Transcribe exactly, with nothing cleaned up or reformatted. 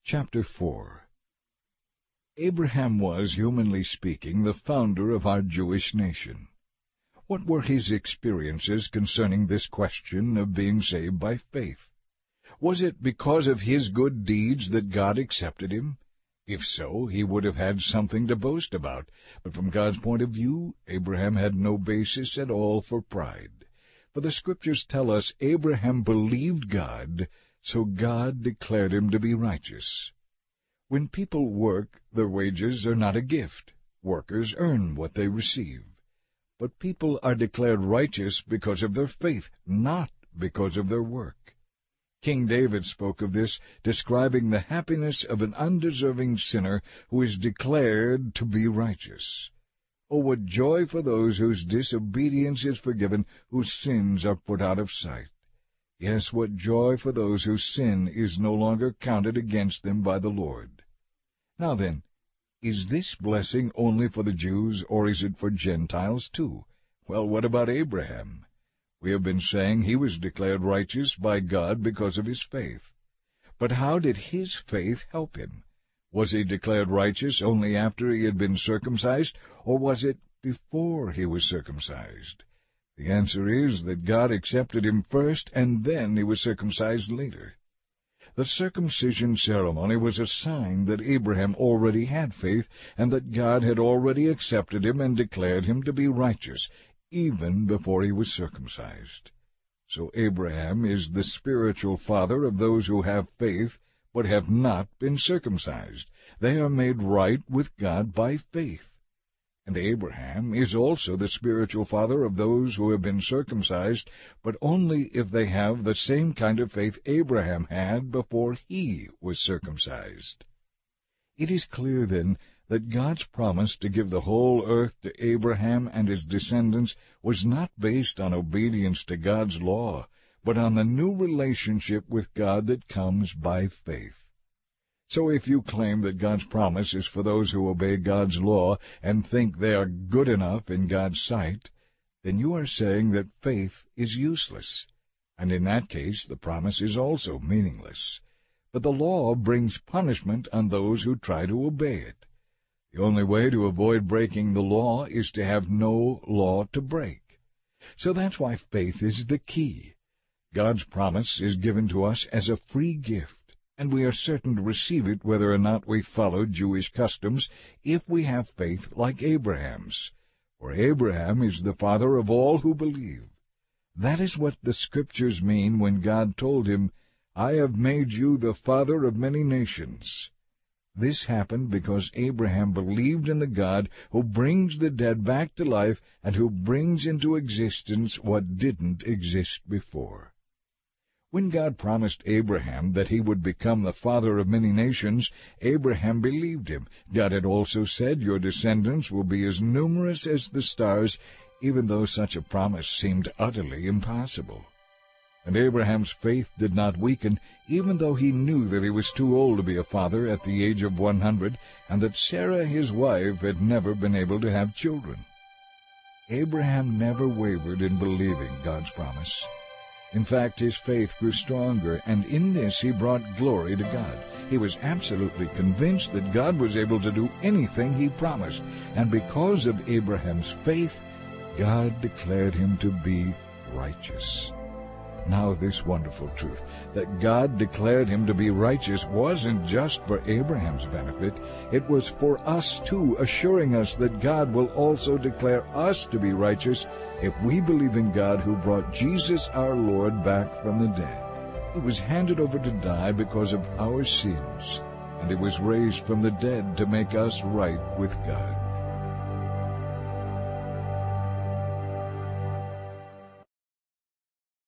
Chapter four. Abraham was, humanly speaking, the founder of our Jewish nation. What were his experiences concerning this question of being saved by faith? Was it because of his good deeds that God accepted him? If so, he would have had something to boast about, but from God's point of view, Abraham had no basis at all for pride. For the Scriptures tell us Abraham believed God, so God declared him to be righteous. When people work, their wages are not a gift. Workers earn what they receive. But people are declared righteous because of their faith, not because of their work. King David spoke of this, describing the happiness of an undeserving sinner who is declared to be righteous. Oh, what joy for those whose disobedience is forgiven, whose sins are put out of sight. Yes, what joy for those whose sin is no longer counted against them by the Lord. Now then, is this blessing only for the Jews, or is it for Gentiles too? Well, what about Abraham? We have been saying he was declared righteous by God because of his faith. But how did his faith help him? Was he declared righteous only after he had been circumcised, or was it before he was circumcised? The answer is that God accepted him first, and then he was circumcised later. The circumcision ceremony was a sign that Abraham already had faith, and that God had already accepted him and declared him to be righteous, even before he was circumcised. So Abraham is the spiritual father of those who have faith, but have not been circumcised. They are made right with God by faith. And Abraham is also the spiritual father of those who have been circumcised, but only if they have the same kind of faith Abraham had before he was circumcised. It is clear, then, that God's promise to give the whole earth to Abraham and his descendants was not based on obedience to God's law, but on the new relationship with God that comes by faith. So if you claim that God's promise is for those who obey God's law and think they are good enough in God's sight, then you are saying that faith is useless, and in that case the promise is also meaningless. But the law brings punishment on those who try to obey it. The only way to avoid breaking the law is to have no law to break. So that's why faith is the key. God's promise is given to us as a free gift, and we are certain to receive it whether or not we follow Jewish customs, if we have faith like Abraham's. For Abraham is the father of all who believe. That is what the Scriptures mean when God told him, "I have made you the father of many nations." This happened because Abraham believed in the God who brings the dead back to life and who brings into existence what didn't exist before. When God promised Abraham that he would become the father of many nations, Abraham believed him. God had also said, "Your descendants will be as numerous as the stars," even though such a promise seemed utterly impossible. And Abraham's faith did not weaken, even though he knew that he was too old to be a father at the age of one hundred, and that Sarah, his wife, had never been able to have children. Abraham never wavered in believing God's promise. In fact, his faith grew stronger, and in this he brought glory to God. He was absolutely convinced that God was able to do anything he promised, and because of Abraham's faith, God declared him to be righteous. Now this wonderful truth, that God declared him to be righteous, wasn't just for Abraham's benefit. It was for us too, assuring us that God will also declare us to be righteous if we believe in God who brought Jesus our Lord back from the dead. He was handed over to die because of our sins, and he was raised from the dead to make us right with God.